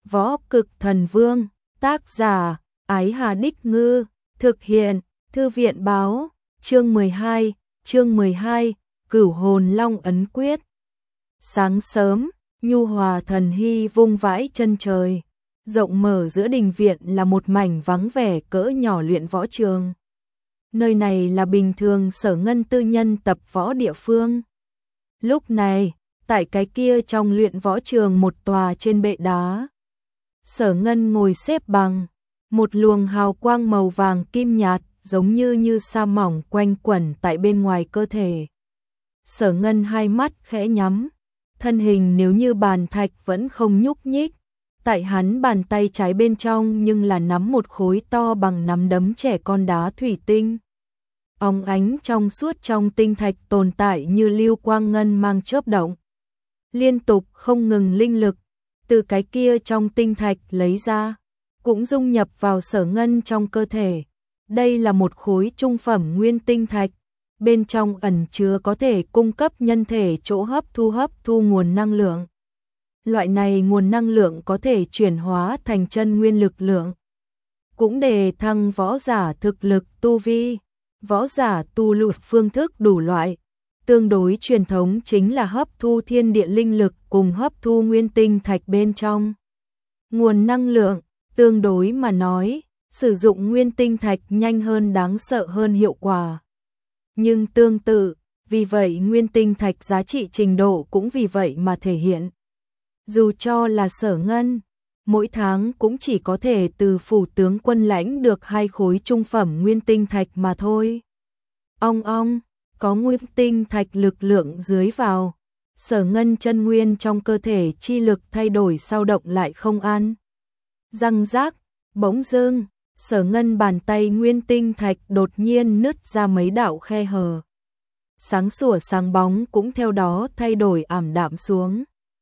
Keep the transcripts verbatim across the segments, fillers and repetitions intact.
Võ Cực Thần Vương, tác giả, Ái Hà Đích Ngư, thực hiện, Thư viện báo, chương mười hai, chương mười hai, Cửu Hồn Long Ấn Quyết. Sáng sớm, nhu hòa thần hy vung vãi chân trời, rộng mở giữa đình viện là một mảnh vắng vẻ cỡ nhỏ luyện võ trường. Nơi này là bình thường Sở Ngân tư nhân tập võ địa phương. Lúc này, tại cái kia trong luyện võ trường một tòa trên bệ đá, Sở Ngân ngồi xếp bằng, một luồng hào quang màu vàng kim nhạt giống như như sa mỏng quanh quẩn tại bên ngoài cơ thể. Sở Ngân hai mắt khẽ nhắm, thân hình nếu như bàn thạch vẫn không nhúc nhích, tại hắn bàn tay trái bên trong nhưng là nắm một khối to bằng nắm đấm trẻ con đá thủy tinh. Óng ánh trong suốt trong tinh thạch tồn tại như lưu quang ngân mang chớp động. Liên tục không ngừng linh lực, từ cái kia trong tinh thạch lấy ra, cũng dung nhập vào Sở Ngân trong cơ thể. Đây là một khối trung phẩm nguyên tinh thạch, bên trong ẩn chứa có thể cung cấp nhân thể chỗ hấp thu hấp thu nguồn năng lượng. Loại này nguồn năng lượng có thể chuyển hóa thành chân nguyên lực lượng, cũng đề thăng võ giả thực lực tu vi. Võ giả tu luyện phương thức đủ loại, tương đối truyền thống chính là hấp thu thiên địa linh lực cùng hấp thu nguyên tinh thạch bên trong nguồn năng lượng. Tương đối mà nói, sử dụng nguyên tinh thạch nhanh hơn đáng sợ hơn hiệu quả. Nhưng tương tự, vì vậy nguyên tinh thạch giá trị trình độ cũng vì vậy mà thể hiện. Dù cho là Sở Ngân, mỗi tháng cũng chỉ có thể từ phủ tướng quân lãnh được hai khối trung phẩm nguyên tinh thạch mà thôi. Ong ong, có nguyên tinh thạch lực lượng dưới vào, Sở Ngân chân nguyên trong cơ thể chi lực thay đổi sao động lại không an. Răng rác, bỗng dưng, Sở Ngân bàn tay nguyên tinh thạch đột nhiên nứt ra mấy đạo khe hở. Sáng sủa sáng bóng cũng theo đó thay đổi ảm đạm xuống.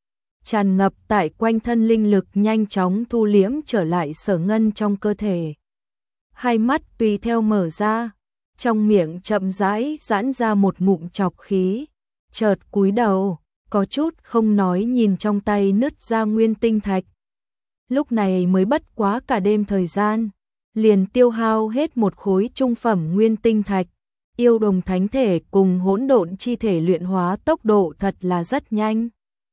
Tràn ngập tại quanh thân linh lực nhanh chóng thu liễm trở lại Sở Ngân trong cơ thể. Hai mắt tùy theo mở ra, trong miệng chậm rãi giãn ra một ngụm chọc khí, chợt cúi đầu, có chút không nói nhìn trong tay nứt ra nguyên tinh thạch. Lúc này mới bất quá cả đêm thời gian, liền tiêu hao hết một khối trung phẩm nguyên tinh thạch. Yêu đồng thánh thể cùng hỗn độn chi thể luyện hóa tốc độ thật là rất nhanh.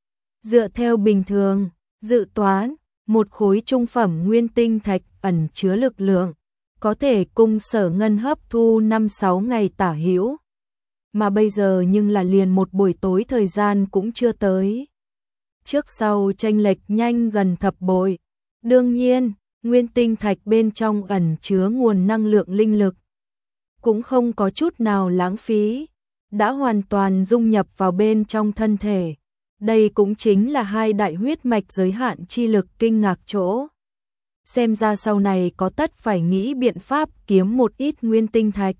Dựa theo bình thường, dự toán, một khối trung phẩm nguyên tinh thạch ẩn chứa lực lượng, có thể cung Sở Ngân hấp thu năm sáu ngày tả hữu. Mà bây giờ nhưng là liền một buổi tối thời gian cũng chưa tới. Trước sau chênh lệch nhanh gần thập bội. Đương nhiên, nguyên tinh thạch bên trong ẩn chứa nguồn năng lượng linh lực, cũng không có chút nào lãng phí, đã hoàn toàn dung nhập vào bên trong thân thể. Đây cũng chính là hai đại huyết mạch giới hạn chi lực kinh ngạc chỗ. Xem ra sau này có tất phải nghĩ biện pháp kiếm một ít nguyên tinh thạch.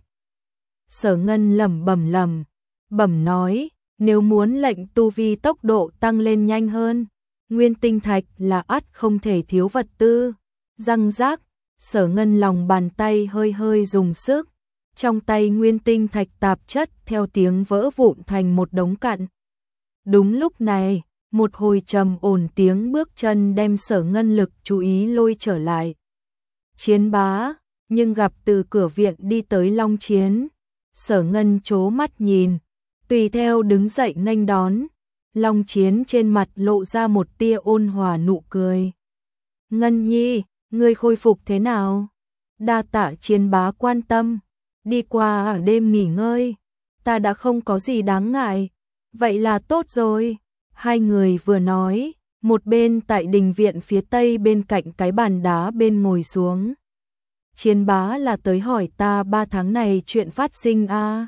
Sở Ngân lẩm bẩm lẩm bẩm nói, nếu muốn lệnh tu vi tốc độ tăng lên nhanh hơn, nguyên tinh thạch là ắt không thể thiếu vật tư. Răng rác, Sở Ngân lòng bàn tay hơi hơi dùng sức, trong tay nguyên tinh thạch tạp chất theo tiếng vỡ vụn thành một đống cặn. Đúng lúc này, một hồi trầm ổn tiếng bước chân đem Sở Ngân lực chú ý lôi trở lại. Chiến bá, nhưng gặp từ cửa viện đi tới Long Chiến. Sở Ngân chố mắt nhìn, tùy theo đứng dậy nghênh đón. Long Chiến trên mặt lộ ra một tia ôn hòa nụ cười. Ngân nhi, ngươi khôi phục thế nào? Đa tạ Chiến bá quan tâm. Đi qua ở đêm nghỉ ngơi, ta đã không có gì đáng ngại. Vậy là tốt rồi. Hai người vừa nói, một bên tại đình viện phía tây bên cạnh cái bàn đá bên ngồi xuống. Chiến bá là tới hỏi ta ba tháng này chuyện phát sinh a à?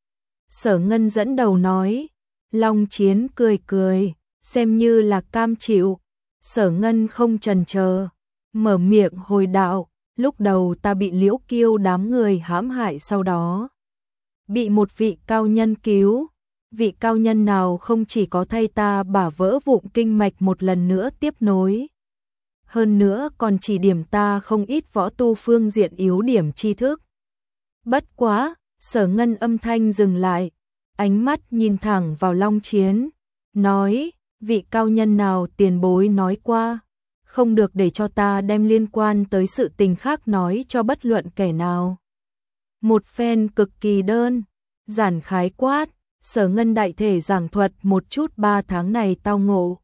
Sở Ngân dẫn đầu nói. Long Chiến cười cười, xem như là cam chịu. Sở Ngân không chần chờ, mở miệng hồi đạo. Lúc đầu ta bị Liễu Kiêu đám người hãm hại, sau đó bị một vị cao nhân cứu. Vị cao nhân nào không chỉ có thay ta bả vỡ vụn kinh mạch một lần nữa tiếp nối, hơn nữa còn chỉ điểm ta không ít võ tu phương diện yếu điểm tri thức. Bất quá, Sở Ngân âm thanh dừng lại, ánh mắt nhìn thẳng vào Long Chiến, nói, vị cao nhân nào tiền bối nói qua, không được để cho ta đem liên quan tới sự tình khác nói cho bất luận kẻ nào. Một phen cực kỳ đơn giản khái quát, Sở Ngân đại thể giảng thuật một chút ba tháng này tao ngộ.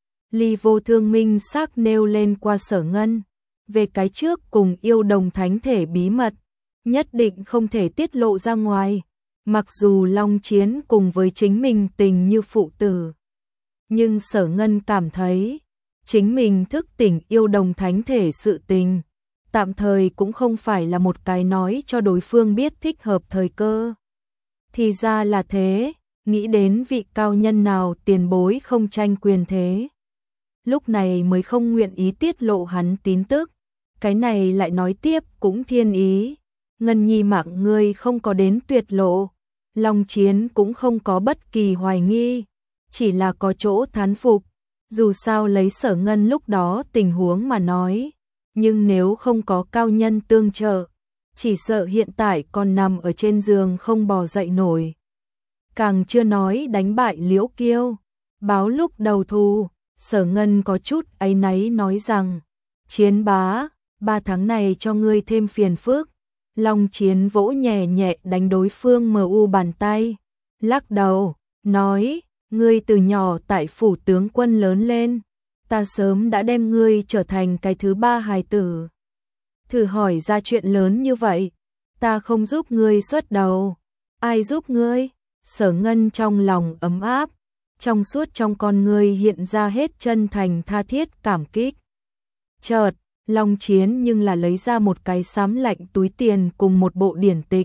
Ly Vô Thương minh xác nêu lên qua Sở Ngân, về cái trước cùng yêu đồng thánh thể bí mật, nhất định không thể tiết lộ ra ngoài, mặc dù Long Chiến cùng với chính mình tình như phụ tử. Nhưng Sở Ngân cảm thấy, chính mình thức tỉnh yêu đồng thánh thể sự tình, tạm thời cũng không phải là một cái nói cho đối phương biết thích hợp thời cơ. Thì ra là thế, nghĩ đến vị cao nhân nào tiền bối không tranh quyền thế. Lúc này mới không nguyện ý tiết lộ hắn tín tức, cái này lại nói tiếp cũng thiên ý. Ngân Nhi mạng ngươi không có đến tuyệt lộ, Long Chiến cũng không có bất kỳ hoài nghi, chỉ là có chỗ thán phục, dù sao lấy Sở Ngân lúc đó tình huống mà nói, nhưng nếu không có cao nhân tương trợ, chỉ sợ hiện tại còn nằm ở trên giường không bò dậy nổi. Càng chưa nói đánh bại Liễu Kiêu, báo lúc đầu thù, Sở Ngân có chút áy náy nói rằng, Chiến bá, ba tháng này cho ngươi thêm phiền phức. Long Chiến vỗ nhẹ nhẹ đánh đối phương mờ u bàn tay, lắc đầu, nói, ngươi từ nhỏ tại phủ tướng quân lớn lên, ta sớm đã đem ngươi trở thành cái thứ ba hài tử. Thử hỏi ra chuyện lớn như vậy, ta không giúp ngươi xuất đầu, ai giúp ngươi? Sở Ngân trong lòng ấm áp, trong suốt trong con ngươi hiện ra hết chân thành tha thiết cảm kích. Chợt, Long Chiến nhưng là lấy ra một cái xám lạnh túi tiền cùng một bộ điển tịch.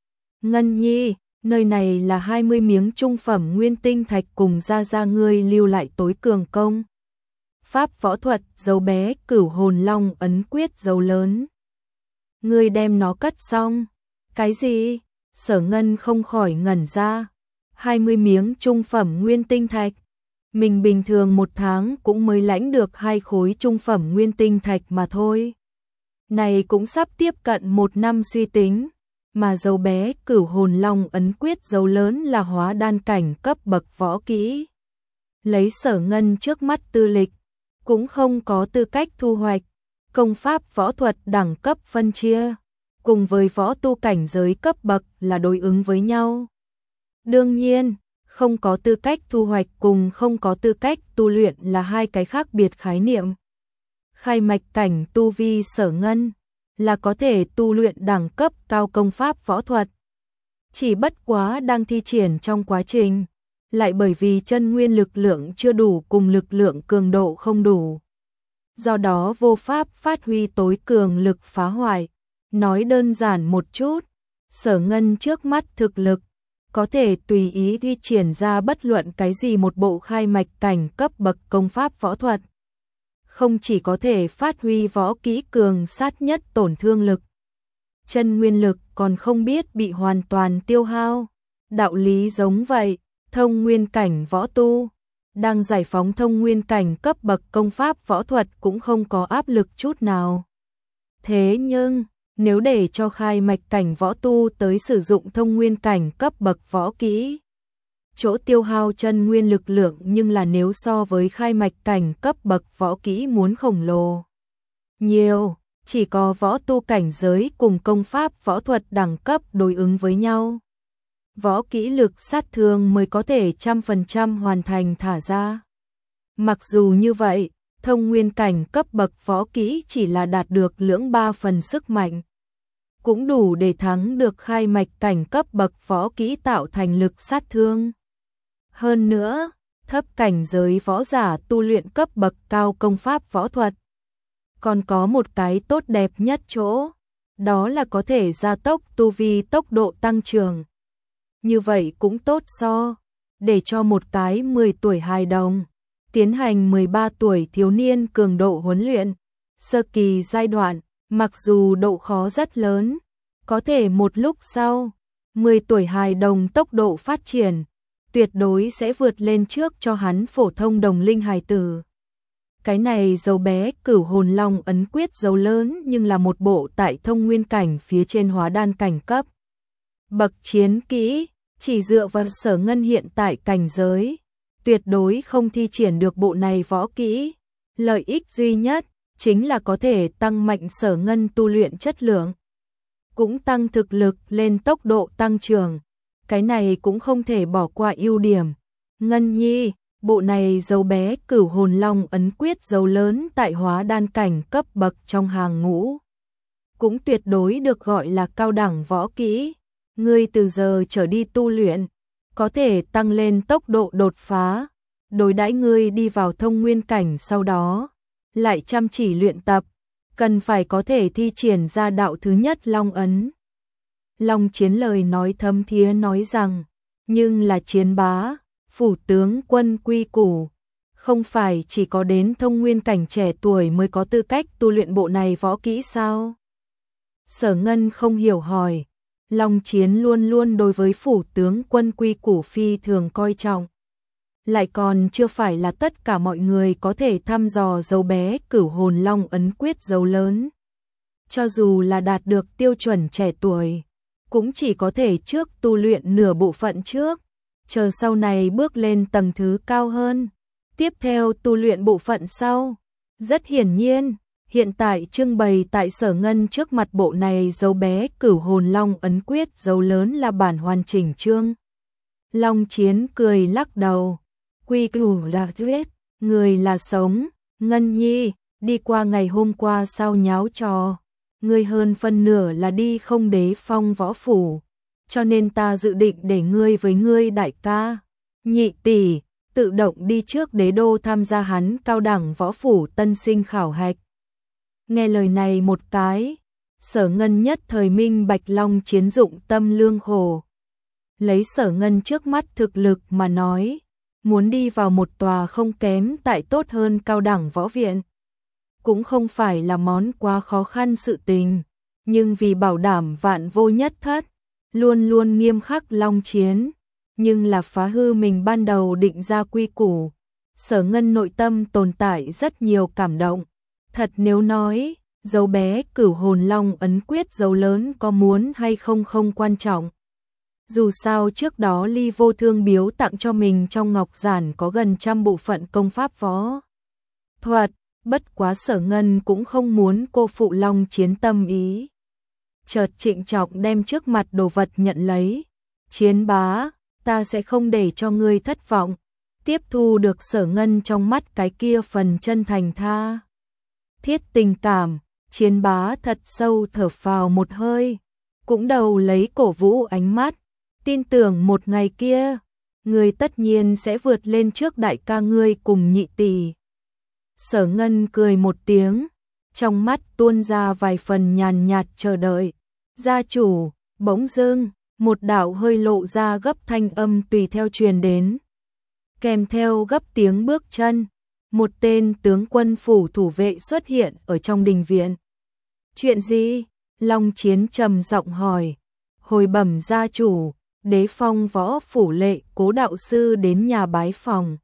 Ngân Nhi, nơi này là hai mươi miếng trung phẩm nguyên tinh thạch cùng gia gia ngươi lưu lại tối cường công pháp võ thuật, dấu bé, cửu hồn long ấn quyết dấu lớn. Ngươi đem nó cất xong. Cái gì? Sở Ngân không khỏi ngẩn ra. hai mươi miếng trung phẩm nguyên tinh thạch. Mình bình thường một tháng cũng mới lãnh được hai khối trung phẩm nguyên tinh thạch mà thôi. Này cũng sắp tiếp cận một năm suy tính, mà dấu bé cửu hồn long ấn quyết dấu lớn là hóa đan cảnh cấp bậc võ kỹ. Lấy Sở Ngân trước mắt tư lịch, cũng không có tư cách thu hoạch, công pháp võ thuật đẳng cấp phân chia, cùng với võ tu cảnh giới cấp bậc là đối ứng với nhau. Đương nhiên, không có tư cách thu hoạch cùng không có tư cách tu luyện là hai cái khác biệt khái niệm. Khai mạch cảnh tu vi Sở Ngân là có thể tu luyện đẳng cấp cao công pháp võ thuật. Chỉ bất quá đang thi triển trong quá trình, lại bởi vì chân nguyên lực lượng chưa đủ cùng lực lượng cường độ không đủ. Do đó vô pháp phát huy tối cường lực phá hoại. Nói đơn giản một chút, Sở Ngân trước mắt thực lực, có thể tùy ý thi triển ra bất luận cái gì một bộ khai mạch cảnh cấp bậc công pháp võ thuật. Không chỉ có thể phát huy võ kỹ cường sát nhất tổn thương lực, chân nguyên lực còn không biết bị hoàn toàn tiêu hao. Đạo lý giống vậy, thông nguyên cảnh võ tu, đang giải phóng thông nguyên cảnh cấp bậc công pháp võ thuật cũng không có áp lực chút nào. Thế nhưng, nếu để cho khai mạch cảnh võ tu tới sử dụng thông nguyên cảnh cấp bậc võ kỹ, chỗ tiêu hao chân nguyên lực lượng nhưng là nếu so với khai mạch cảnh cấp bậc võ kỹ muốn khổng lồ nhiều, chỉ có võ tu cảnh giới cùng công pháp võ thuật đẳng cấp đối ứng với nhau, võ kỹ lực sát thương mới có thể trăm phần trăm hoàn thành thả ra. Mặc dù như vậy, thông nguyên cảnh cấp bậc võ kỹ chỉ là đạt được lưỡng ba phần sức mạnh, cũng đủ để thắng được khai mạch cảnh cấp bậc võ kỹ tạo thành lực sát thương. Hơn nữa, thấp cảnh giới võ giả tu luyện cấp bậc cao công pháp võ thuật, còn có một cái tốt đẹp nhất chỗ, đó là có thể gia tốc tu vi tốc độ tăng trưởng. Như vậy cũng tốt so, để cho một cái mười tuổi hài đồng, tiến hành mười ba tuổi thiếu niên cường độ huấn luyện. Sơ kỳ giai đoạn, mặc dù độ khó rất lớn, có thể một lúc sau, mười tuổi hài đồng tốc độ phát triển, tuyệt đối sẽ vượt lên trước cho hắn phổ thông đồng linh hài tử. Cái này dấu bé cửu hồn long ấn quyết dấu lớn nhưng là một bộ tại thông nguyên cảnh phía trên hóa đan cảnh cấp. Bậc chiến kỹ, chỉ dựa vào Sở Ngân hiện tại cảnh giới, tuyệt đối không thi triển được bộ này võ kỹ, Lợi ích duy nhất chính là có thể tăng mạnh Sở Ngân tu luyện chất lượng, cũng tăng thực lực lên tốc độ tăng trưởng. Cái này cũng không thể bỏ qua ưu điểm. Ngân Nhi, bộ này dấu bé Cửu Hồn Long ấn quyết dấu lớn tại hóa đan cảnh cấp bậc trong hàng ngũ, cũng tuyệt đối được gọi là cao đẳng võ kỹ. Ngươi từ giờ trở đi tu luyện, có thể tăng lên tốc độ đột phá. Đối đãi ngươi đi vào thông nguyên cảnh sau đó, lại chăm chỉ luyện tập, cần phải có thể thi triển ra đạo thứ nhất Long ấn. Long Chiến lời nói thấm thía nói rằng, nhưng là Chiến bá, phủ tướng quân quy củ, không phải chỉ có đến thông nguyên cảnh trẻ tuổi mới có tư cách tu luyện bộ này võ kỹ sao? Sở Ngân không hiểu hỏi. Long Chiến luôn luôn đối với phủ tướng quân quy củ phi thường coi trọng. Lại còn chưa phải là tất cả mọi người có thể thăm dò dấu bé Cửu Hồn Long ấn quyết dấu lớn. Cho dù là đạt được tiêu chuẩn trẻ tuổi, cũng chỉ có thể trước tu luyện nửa bộ phận trước, chờ sau này bước lên tầng thứ cao hơn, tiếp theo tu luyện bộ phận sau. Rất hiển nhiên, hiện tại trưng bày tại Sở Ngân trước mặt bộ này dấu bé Cửu Hồn Long ấn quyết dấu lớn là bản hoàn chỉnh chương. Long Chiến cười lắc đầu, quy củ là chết, người là sống. Ngân Nhi, đi qua ngày hôm qua sao nháo trò, ngươi hơn phân nửa là đi không đế phong võ phủ, cho nên ta dự định để ngươi với ngươi đại ca, nhị tỷ, tự động đi trước đế đô tham gia hắn cao đẳng võ phủ tân sinh khảo hạch. Nghe lời này một cái, Sở Ngân nhất thời minh bạch Long Chiến dụng tâm lương khổ. Lấy Sở Ngân trước mắt thực lực mà nói, muốn đi vào một tòa không kém tại tốt hơn cao đẳng võ viện, cũng không phải là món quá khó khăn sự tình, nhưng vì bảo đảm vạn vô nhất thất, luôn luôn nghiêm khắc Long Chiến, nhưng là phá hư mình ban đầu định ra quy củ. Sở Ngân nội tâm tồn tại rất nhiều cảm động. Thật nếu nói, dấu bé Cửu Hồn Long ấn quyết dấu lớn có muốn hay không không quan trọng. Dù sao trước đó Ly Vô Thương biếu tặng cho mình trong ngọc giản có gần trăm bộ phận công pháp võ thuật, bất quá Sở Ngân cũng không muốn cô phụ Long Chiến tâm ý. Chợt trịnh trọng đem trước mặt đồ vật nhận lấy. Chiến bá, ta sẽ không để cho ngươi thất vọng. Tiếp thu được Sở Ngân trong mắt cái kia phần chân thành tha thiết tình cảm, Chiến bá thật sâu thở phào một hơi, cũng đầu lấy cổ vũ ánh mắt, tin tưởng một ngày kia, ngươi tất nhiên sẽ vượt lên trước đại ca ngươi cùng nhị tỷ. Sở Ngân cười một tiếng, trong mắt tuôn ra vài phần nhàn nhạt chờ đợi. Gia chủ, bỗng dưng, một đạo hơi lộ ra gấp thanh âm tùy theo truyền đến. Kèm theo gấp tiếng bước chân, một tên tướng quân phủ thủ vệ xuất hiện ở trong đình viện. Chuyện gì? Long Chiến trầm giọng hỏi. Hồi bẩm gia chủ, đế phong võ phủ lệ Cố đạo sư đến nhà bái phòng.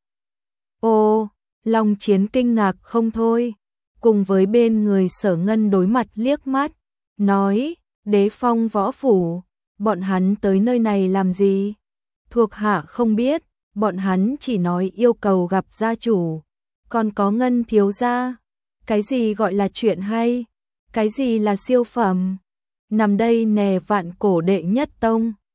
Ô, Long Chiến kinh ngạc không thôi, cùng với bên người Sở Ngân đối mặt liếc mắt, nói, đế phong võ phủ, bọn hắn tới nơi này làm gì? Thuộc hạ không biết, bọn hắn chỉ nói yêu cầu gặp gia chủ, còn có Ngân thiếu gia. Cái gì gọi là chuyện hay? Cái gì là siêu phẩm? Nằm đây nè vạn cổ đệ nhất tông.